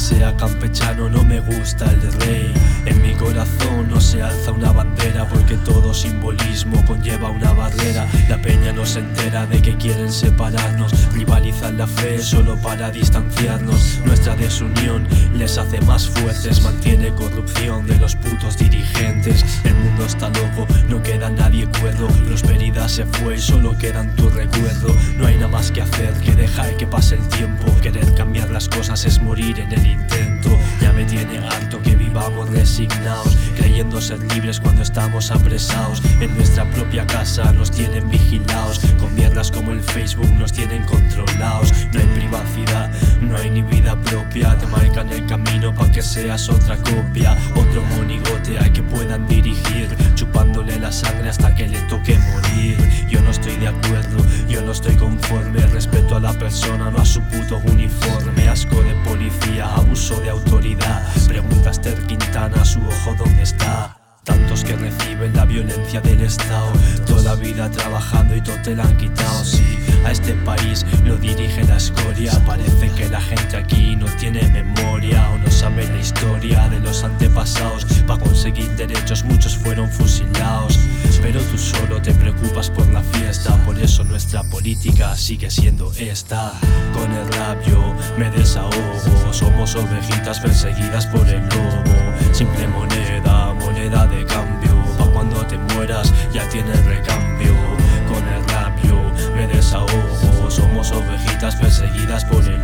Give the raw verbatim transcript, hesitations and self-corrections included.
sea campechano, no me gusta el rey. En mi corazón no se alza una bandera, porque todo simbolismo conlleva una barrera. La peña no se entera de que quieren separarnos, rivalizan la fe solo para distanciarnos. Nuestra desunión les hace más fuertes, mantiene corrupción de los putos dirigentes. El mundo está loco, no queda nadie cuerdo, prosperidad se fue y solo queda en tu recuerdo. No hay nada más que hacer que dejar que pase el tiempo, querer cambiar las cosas es morir en el intento. Ya me tiene harto que vivamos resignados, creyendo ser libres cuando estamos apresados. En nuestra propia casa nos tienen vigilados, con mierdas como el Facebook nos tienen controlados. No hay privacidad, no hay ni vida propia, te marcan el camino pa' que seas otra copia. Otro monigote al que puedan dirigir, chupándole la sangre hasta que le toque morir. Yo no estoy de acuerdo, yo no estoy conforme, respeto a la persona, no a su puto uniforme. Asco de policía, abuso de autoridad, pregunta a Esther Quintana, su ojo dónde está. Tantos que reciben la violencia del Estado, toda la vida trabajando y todo te la han quitado. Sí, a este país lo dirige la escoria, parece que la gente aquí no tiene memoria o no sabe la historia de los antepasados. Para conseguir derechos muchos fueron fusilados, pero tú solo te preocupas por la fiesta, por eso nuestra política sigue siendo esta. Con el rap yo me desahogo, somos ovejitas perseguidas por el lobo. Simple moneda, moneda de cambio, pa' cuando te mueras ya tienes recambio. Con el rap yo me desahogo, somos ovejitas perseguidas por el